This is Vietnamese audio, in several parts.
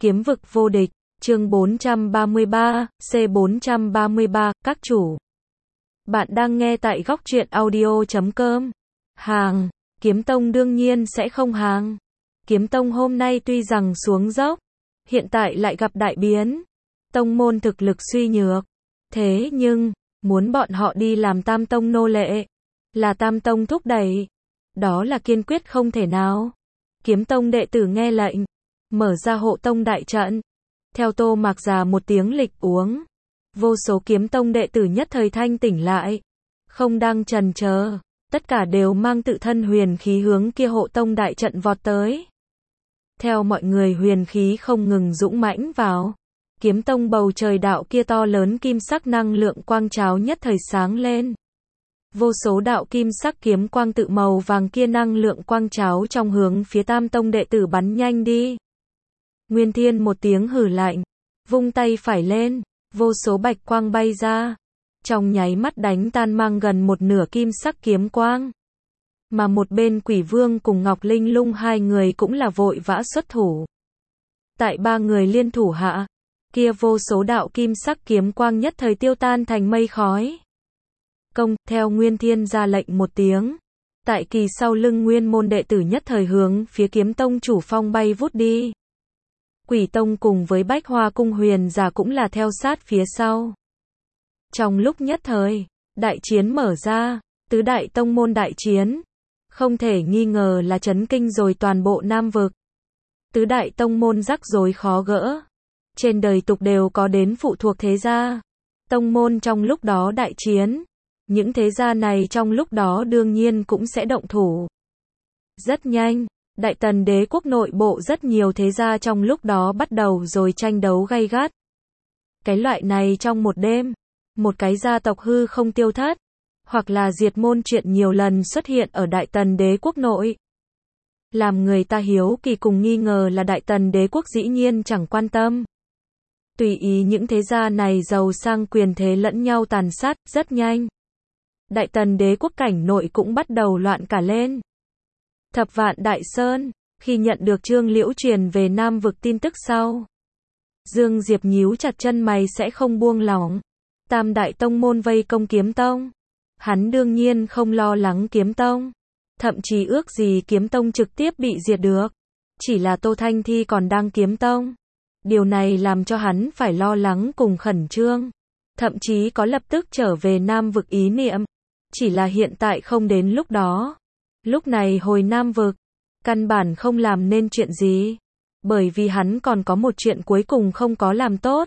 Kiếm vực vô địch, chương 433, C433, các chủ. Bạn đang nghe tại góc truyện audio.com. Hàng, Kiếm Tông đương nhiên sẽ không hàng. Kiếm Tông hôm nay tuy rằng xuống dốc, hiện tại lại gặp đại biến. Tông môn thực lực suy nhược. Thế nhưng, muốn bọn họ đi làm Tam Tông nô lệ, là Tam Tông thúc đẩy. Đó là kiên quyết không thể nào. Kiếm Tông đệ tử nghe lệnh, mở ra hộ tông đại trận. Theo Tô Mạc Già một tiếng lịch uống, vô số Kiếm Tông đệ tử nhất thời thanh tỉnh lại, không đang chần chờ, tất cả đều mang tự thân huyền khí hướng kia hộ tông đại trận vọt tới. Theo mọi người huyền khí không ngừng dũng mãnh vào, Kiếm Tông bầu trời đạo kia to lớn kim sắc năng lượng quang cháo nhất thời sáng lên. Vô số đạo kim sắc kiếm quang tự màu vàng kia năng lượng quang cháo trong hướng phía Tam Tông đệ tử bắn nhanh đi. Nguyên Thiên một tiếng hừ lạnh, vung tay phải lên, vô số bạch quang bay ra, trong nháy mắt đánh tan mang gần một nửa kim sắc kiếm quang. Mà một bên Quỷ Vương cùng Ngọc Linh Lung hai người cũng là vội vã xuất thủ. Tại ba người liên thủ hạ, kia vô số đạo kim sắc kiếm quang nhất thời tiêu tan thành mây khói. Công, theo Nguyên Thiên ra lệnh một tiếng, tại kỳ sau lưng nguyên môn đệ tử nhất thời hướng phía Kiếm Tông chủ phong bay vút đi. Quỷ Tông cùng với Bách Hoa Cung huyền giả cũng là theo sát phía sau. Trong lúc nhất thời, đại chiến mở ra, tứ đại tông môn đại chiến, không thể nghi ngờ là chấn kinh rồi toàn bộ Nam vực. Tứ đại tông môn rắc rối khó gỡ, trên đời tục đều có đến phụ thuộc thế gia. Tông môn trong lúc đó đại chiến, những thế gia này trong lúc đó đương nhiên cũng sẽ động thủ. Rất nhanh, Đại Tần đế quốc nội bộ rất nhiều thế gia trong lúc đó bắt đầu rồi tranh đấu gay gắt. Cái loại này trong một đêm, một cái gia tộc hư không tiêu thất, hoặc là diệt môn chuyện nhiều lần xuất hiện ở Đại Tần đế quốc nội. Làm người ta hiếu kỳ cùng nghi ngờ là Đại Tần đế quốc dĩ nhiên chẳng quan tâm. Tùy ý những thế gia này giàu sang quyền thế lẫn nhau tàn sát, rất nhanh. Đại Tần đế quốc cảnh nội cũng bắt đầu loạn cả lên. Thập Vạn Đại Sơn, khi nhận được Trương Liễu truyền về Nam vực tin tức sau, Dương Diệp nhíu chặt chân mày sẽ không buông lỏng. Tam đại tông môn vây công Kiếm Tông, hắn đương nhiên không lo lắng Kiếm Tông, thậm chí ước gì Kiếm Tông trực tiếp bị diệt được. Chỉ là Tô Thanh Thi còn đang Kiếm Tông, điều này làm cho hắn phải lo lắng cùng khẩn trương, thậm chí có lập tức trở về Nam vực ý niệm. Chỉ là hiện tại không đến lúc đó. Lúc này hồi Nam vực, căn bản không làm nên chuyện gì, bởi vì hắn còn có một chuyện cuối cùng không có làm tốt.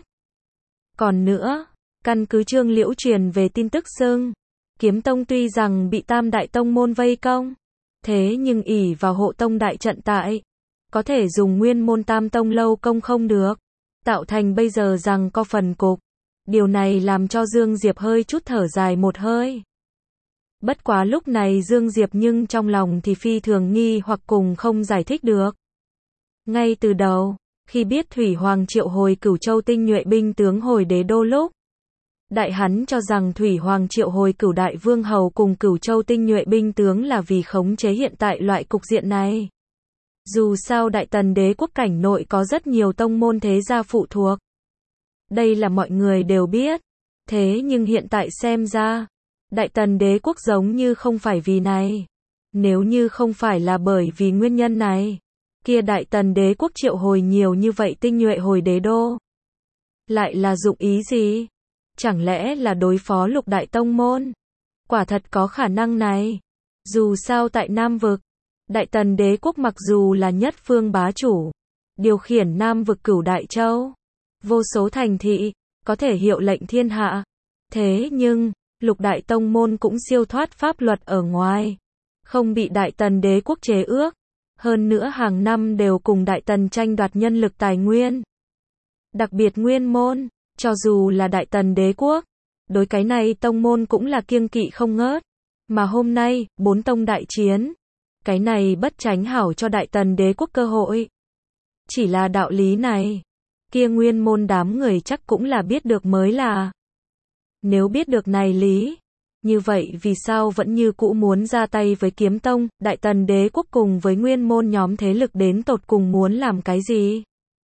Còn nữa, căn cứ Trương Liễu truyền về tin tức xưng, Kiếm Tông tuy rằng bị tam đại tông môn vây công, thế nhưng ỷ vào hộ tông đại trận tại, có thể dùng nguyên môn Tam Tông lâu công không được, tạo thành bây giờ rằng có phần cục. Điều này làm cho Dương Diệp hơi chút thở dài một hơi. Bất quá lúc này Dương Diệp nhưng trong lòng thì phi thường nghi hoặc cùng không giải thích được. Ngay từ đầu, khi biết Thủy Hoàng triệu hồi Cửu Châu tinh nhuệ binh tướng hồi đế đô lúc, đại hắn cho rằng Thủy Hoàng triệu hồi Cửu Đại Vương Hầu cùng Cửu Châu tinh nhuệ binh tướng là vì khống chế hiện tại loại cục diện này. Dù sao Đại Tần đế quốc cảnh nội có rất nhiều tông môn thế gia phụ thuộc. Đây là mọi người đều biết. Thế nhưng hiện tại xem ra, Đại Tần đế quốc giống như không phải vì này. Nếu như không phải là bởi vì nguyên nhân này, kia Đại Tần đế quốc triệu hồi nhiều như vậy tinh nhuệ hồi đế đô, lại là dụng ý gì? Chẳng lẽ là đối phó lục đại tông môn? Quả thật có khả năng này. Dù sao tại Nam vực, Đại Tần đế quốc mặc dù là nhất phương bá chủ, điều khiển Nam vực cửu đại châu, vô số thành thị, có thể hiệu lệnh thiên hạ. Thế nhưng, lục đại tông môn cũng siêu thoát pháp luật ở ngoài, không bị Đại Tần đế quốc chế ước. Hơn nữa hàng năm đều cùng Đại Tần tranh đoạt nhân lực tài nguyên. Đặc biệt nguyên môn, cho dù là Đại Tần đế quốc, đối cái này tông môn cũng là kiêng kỵ không ngớt. Mà hôm nay, bốn tông đại chiến, cái này bất tránh hảo cho Đại Tần đế quốc cơ hội. Chỉ là đạo lý này, kia nguyên môn đám người chắc cũng là biết được mới là. Nếu biết được này lý, như vậy vì sao vẫn như cũ muốn ra tay với Kiếm Tông, Đại Tần đế quốc cùng với nguyên môn nhóm thế lực đến tột cùng muốn làm cái gì?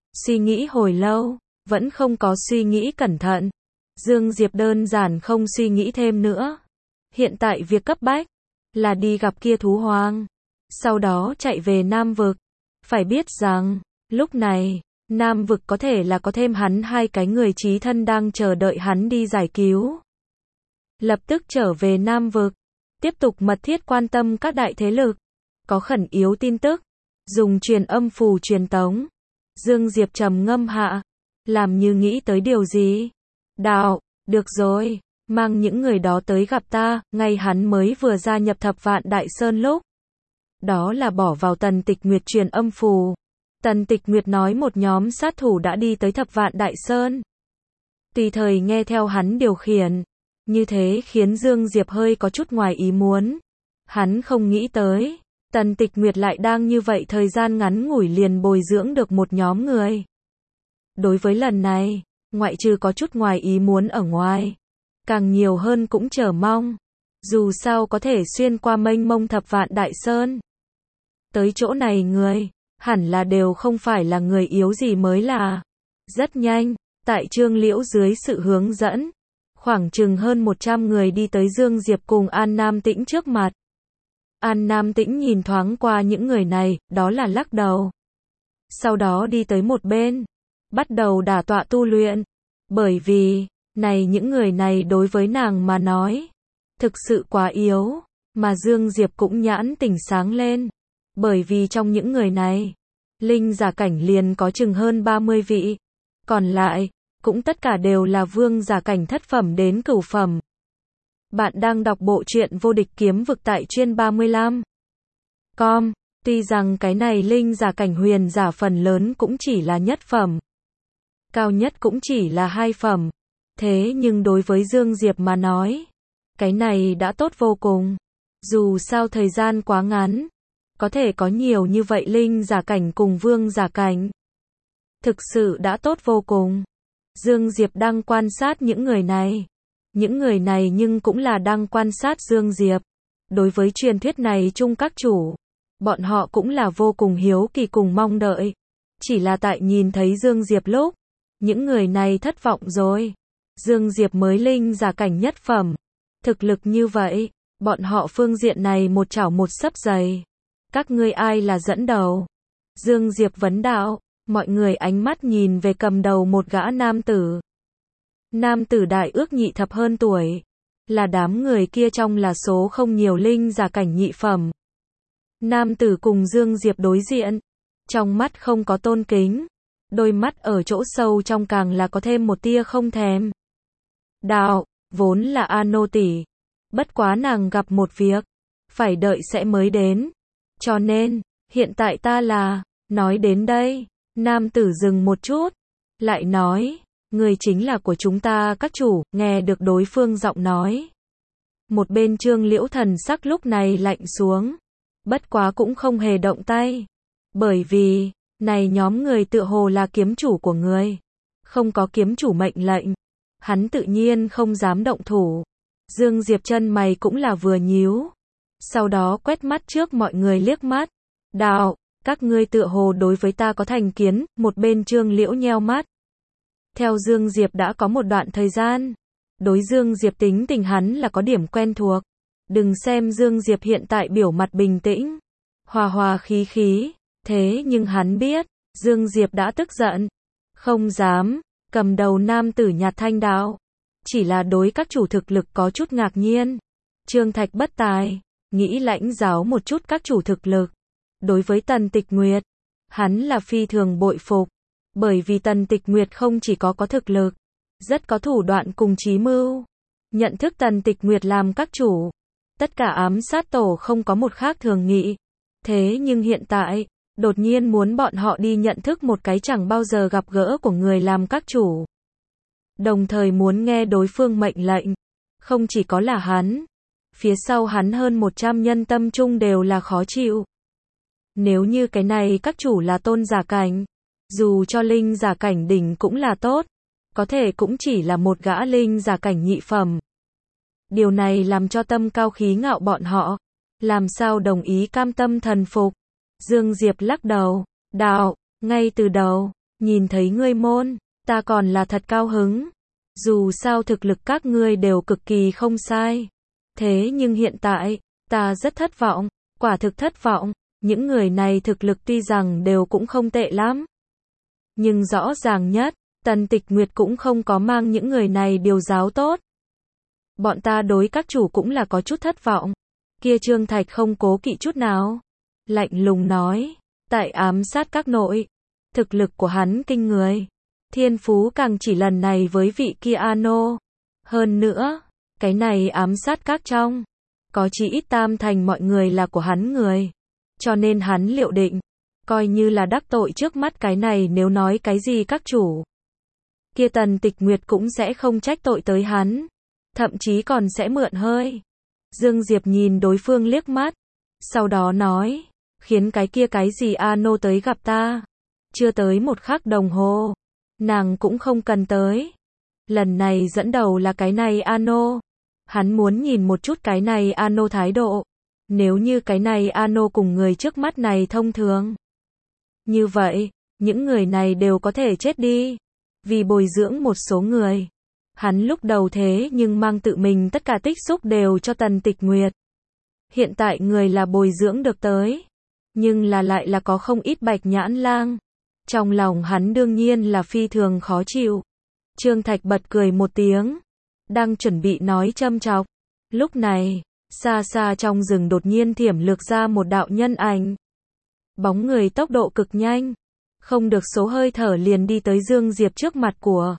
Suy nghĩ hồi lâu, vẫn không có suy nghĩ cẩn thận. Dương Diệp đơn giản không suy nghĩ thêm nữa. Hiện tại việc cấp bách là đi gặp kia thú hoang, sau đó chạy về Nam Vực. Phải biết rằng, lúc này, Nam Vực có thể là có thêm hắn 2 cái người chí thân đang chờ đợi hắn đi giải cứu. Lập tức trở về Nam Vực, tiếp tục mật thiết quan tâm các đại thế lực, có khẩn yếu tin tức, dùng truyền âm phù truyền tống. Dương Diệp trầm ngâm hạ, làm như nghĩ tới điều gì. Đạo, được rồi, mang những người đó tới gặp ta, ngay hắn mới vừa gia nhập Thập Vạn Đại Sơn lúc. Đó là bỏ vào Tần Tịch Nguyệt truyền âm phù. Tần Tịch Nguyệt nói một nhóm sát thủ đã đi tới Thập Vạn Đại Sơn. Tùy thời nghe theo hắn điều khiển. Như thế khiến Dương Diệp hơi có chút ngoài ý muốn. Hắn không nghĩ tới, Tần Tịch Nguyệt lại đang như vậy thời gian ngắn ngủi liền bồi dưỡng được một nhóm người. Đối với lần này, ngoại trừ có chút ngoài ý muốn ở ngoài, càng nhiều hơn cũng chờ mong. Dù sao có thể xuyên qua mênh mông Thập Vạn Đại Sơn. Tới chỗ này người, hẳn là đều không phải là người yếu gì mới là. Rất nhanh, tại Trương Liễu dưới sự hướng dẫn, khoảng chừng hơn 100 người đi tới Dương Diệp cùng An Nam Tĩnh trước mặt. An Nam Tĩnh nhìn thoáng qua những người này, đó là lắc đầu. Sau đó đi tới một bên, bắt đầu đả tọa tu luyện. Bởi vì, những người này đối với nàng mà nói, thực sự quá yếu, mà Dương Diệp cũng nhãn tỉnh sáng lên. Bởi vì trong những người này, linh giả cảnh liền có chừng hơn 30 vị, còn lại, cũng tất cả đều là vương giả cảnh thất phẩm đến cửu phẩm. Bạn đang đọc bộ truyện Vô Địch Kiếm Vực tại chuyên 35. Com, tuy rằng cái này linh giả cảnh huyền giả phần lớn cũng chỉ là nhất phẩm. Cao nhất cũng chỉ là 2 phẩm. Thế nhưng đối với Dương Diệp mà nói, cái này đã tốt vô cùng. Dù sao thời gian quá ngắn, có thể có nhiều như vậy linh giả cảnh cùng vương giả cảnh. Thực sự đã tốt vô cùng. Dương Diệp đang quan sát những người này. Những người này nhưng cũng là đang quan sát Dương Diệp. Đối với truyền thuyết này chung các chủ, bọn họ cũng là vô cùng hiếu kỳ cùng mong đợi. Chỉ là tại nhìn thấy Dương Diệp lúc, những người này thất vọng rồi. Dương Diệp mới linh giả cảnh nhất phẩm. Thực lực như vậy, bọn họ phương diện này một chảo một xấp giày. Các ngươi ai là dẫn đầu? Dương Diệp vấn đạo, mọi người ánh mắt nhìn về cầm đầu một gã nam tử. Nam tử đại ước nhị thập hơn tuổi, là đám người kia trong là số không nhiều linh giả cảnh nhị phẩm. Nam tử cùng Dương Diệp đối diện, trong mắt không có tôn kính, đôi mắt ở chỗ sâu trong càng là có thêm một tia không thèm. Đạo, vốn là Ano tỷ, bất quá nàng gặp một việc, phải đợi sẽ mới đến. Cho nên, hiện tại ta là, nói đến đây, nam tử dừng một chút, lại nói, người chính là của chúng ta các chủ, nghe được đối phương giọng nói. Một bên Trương Liễu thần sắc lúc này lạnh xuống, bất quá cũng không hề động tay. Bởi vì, này nhóm người tựa hồ là kiếm chủ của người. Không có kiếm chủ mệnh lệnh, hắn tự nhiên không dám động thủ. Dương Diệp chân mày cũng là vừa nhíu. Sau đó quét mắt trước mọi người liếc mắt. Đạo, các ngươi tựa hồ đối với ta có thành kiến, một bên Trương Liễu nheo mắt. Theo Dương Diệp đã có một đoạn thời gian. Đối Dương Diệp tính tình hắn là có điểm quen thuộc. Đừng xem Dương Diệp hiện tại biểu mặt bình tĩnh, hòa hòa khí khí. Thế nhưng hắn biết, Dương Diệp đã tức giận. Không dám, cầm đầu nam tử nhạt thanh đạo. Chỉ là đối các chủ thực lực có chút ngạc nhiên. Trương Thạch bất tài, nghĩ lãnh giáo một chút các chủ thực lực. Đối với Tần Tịch Nguyệt, hắn là phi thường bội phục. Bởi vì Tần Tịch Nguyệt không chỉ có thực lực, rất có thủ đoạn cùng chí mưu. Nhận thức Tần Tịch Nguyệt làm các chủ, tất cả ám sát tổ không có một khác thường nghị. Thế nhưng hiện tại, đột nhiên muốn bọn họ đi nhận thức một cái chẳng bao giờ gặp gỡ của người làm các chủ. Đồng thời muốn nghe đối phương mệnh lệnh. Không chỉ có là hắn, phía sau hắn hơn 100 nhân tâm trung đều là khó chịu. Nếu như cái này các chủ là tôn giả cảnh, dù cho linh giả cảnh đỉnh cũng là tốt, có thể cũng chỉ là một gã linh giả cảnh nhị phẩm. Điều này làm cho tâm cao khí ngạo bọn họ, làm sao đồng ý cam tâm thần phục. Dương Diệp lắc đầu, đạo, ngay từ đầu, Nhìn thấy ngươi môn, ta còn là thật cao hứng. Dù sao thực lực các ngươi đều cực kỳ không sai. Thế nhưng hiện tại, ta rất thất vọng, quả thực thất vọng. Những người này thực lực tuy rằng đều cũng không tệ lắm. Nhưng rõ ràng nhất, Tần Tịch Nguyệt cũng không có mang những người này điều giáo tốt. Bọn ta đối các chủ cũng là có chút thất vọng. Kia Trương Thạch không cố kỵ chút nào. Lạnh lùng nói, tại ám sát các nội. Thực lực của hắn kinh người. Thiên phú càng chỉ lần này với vị kia Ano. Hơn nữa, cái này ám sát các trong. Có chỉ ít tam thành mọi người là của hắn người. Cho nên hắn liệu định. Coi như là đắc tội trước mắt cái này nếu nói cái gì các chủ. Kia Tần Tịch Nguyệt cũng sẽ không trách tội tới hắn. Thậm chí còn sẽ mượn hơi. Dương Diệp nhìn đối phương liếc mắt. Sau đó nói. Khiến cái kia cái gì Ano tới gặp ta. Chưa tới một khắc đồng hồ. Nàng cũng không cần tới. Lần này dẫn đầu là cái này Ano. Hắn muốn nhìn một chút cái này Ano thái độ. Nếu như cái này Ano cùng người trước mắt này thông thường. Như vậy, những người này đều có thể chết đi. Vì bồi dưỡng một số người. Hắn lúc đầu thế nhưng mang tự mình tất cả tích xúc đều cho Tần Tịch Nguyệt. Hiện tại người là bồi dưỡng được tới. Nhưng là lại là có không ít bạch nhãn lang. Trong lòng hắn đương nhiên là phi thường khó chịu. Trương Thạch bật cười một tiếng. Đang chuẩn bị nói châm chọc. Lúc này, xa xa trong rừng đột nhiên thiểm lược ra một đạo nhân ảnh. Bóng người tốc độ cực nhanh. Không được số hơi thở liền đi tới Dương Diệp trước mặt của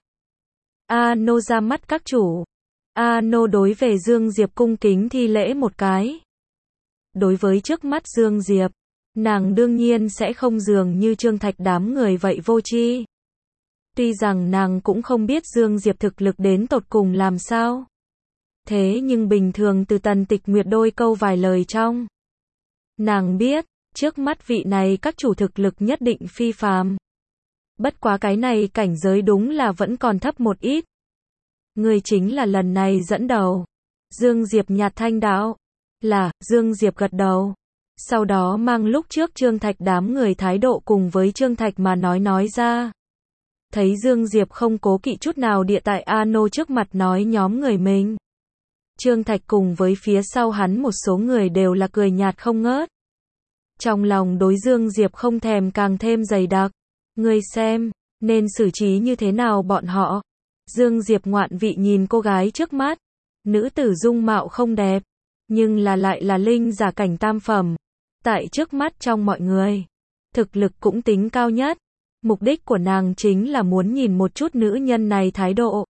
Ano ra mắt các chủ. Ano đối về Dương Diệp cung kính thi lễ một cái. Đối với trước mắt Dương Diệp, nàng đương nhiên sẽ không dường như Trương Thạch đám người vậy vô tri. Tuy rằng nàng cũng không biết Dương Diệp thực lực đến tột cùng làm sao. Thế nhưng bình thường từ Tần Tịch Nguyệt đôi câu vài lời trong. Nàng biết, trước mắt vị này các chủ thực lực nhất định phi phàm. Bất quá cái này cảnh giới đúng là vẫn còn thấp một ít. Người chính là lần này dẫn đầu. Dương Diệp nhạt thanh đạo. Là, Dương Diệp gật đầu. Sau đó mang lúc trước Trương Thạch đám người thái độ cùng với Trương Thạch mà nói ra. Thấy Dương Diệp không cố kỵ chút nào địa tại Ano trước mặt nói nhóm người mình. Trương Thạch cùng với phía sau hắn một số người đều là cười nhạt không ngớt. Trong lòng đối Dương Diệp không thèm càng thêm dày đặc. Ngươi xem, nên xử trí như thế nào bọn họ. Dương Diệp ngoạn vị nhìn cô gái trước mắt. Nữ tử dung mạo không đẹp. Nhưng là lại là linh giả cảnh tam phẩm. Tại trước mắt trong mọi người. Thực lực cũng tính cao nhất. Mục đích của nàng chính là muốn nhìn một chút nữ nhân này thái độ.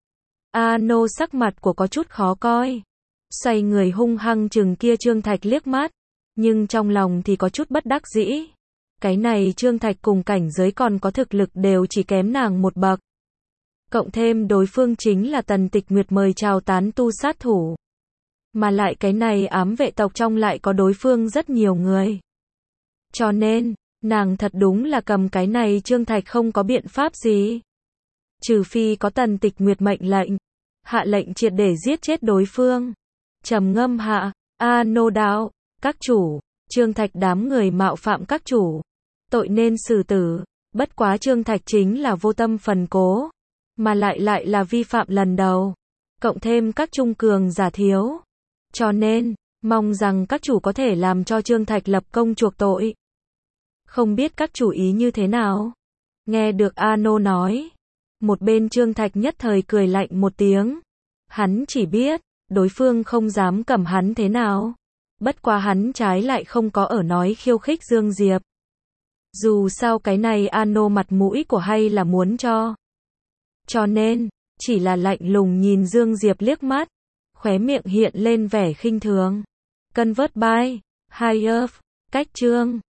Ano sắc mặt của có chút khó coi. Xoay người hung hăng chừng kia Trương Thạch liếc mắt. Nhưng trong lòng thì có chút bất đắc dĩ. Cái này Trương Thạch cùng cảnh giới còn có thực lực đều chỉ kém nàng một bậc. Cộng thêm đối phương chính là Tần Tịch Nguyệt mời chào tán tu sát thủ. Mà lại cái này ám vệ tộc trong lại có đối phương rất nhiều người. Cho nên, nàng thật đúng là cầm cái này Trương Thạch không có biện pháp gì. Trừ phi có Tần Tịch Nguyệt mệnh lệnh. Hạ lệnh triệt để giết chết đối phương. Trầm ngâm hạ, Ano đạo, các chủ, Trương Thạch đám người mạo phạm các chủ. Tội nên xử tử. Bất quá Trương Thạch chính là vô tâm phần cố. Mà lại là vi phạm lần đầu. Cộng thêm các trung cường giả thiếu. Cho nên, mong rằng các chủ có thể làm cho Trương Thạch lập công chuộc tội. Không biết các chủ ý như thế nào? Nghe được Ano nói. Một bên Trương Thạch nhất thời cười lạnh một tiếng. Hắn chỉ biết, đối phương không dám cầm hắn thế nào. Bất quá hắn trái lại không có ở nói khiêu khích Dương Diệp. Dù sao cái này Ano mặt mũi của hay là muốn cho. Cho nên, chỉ là lạnh lùng nhìn Dương Diệp liếc mắt. Khóe miệng hiện lên vẻ khinh thường. Convert by High Earth, cách chương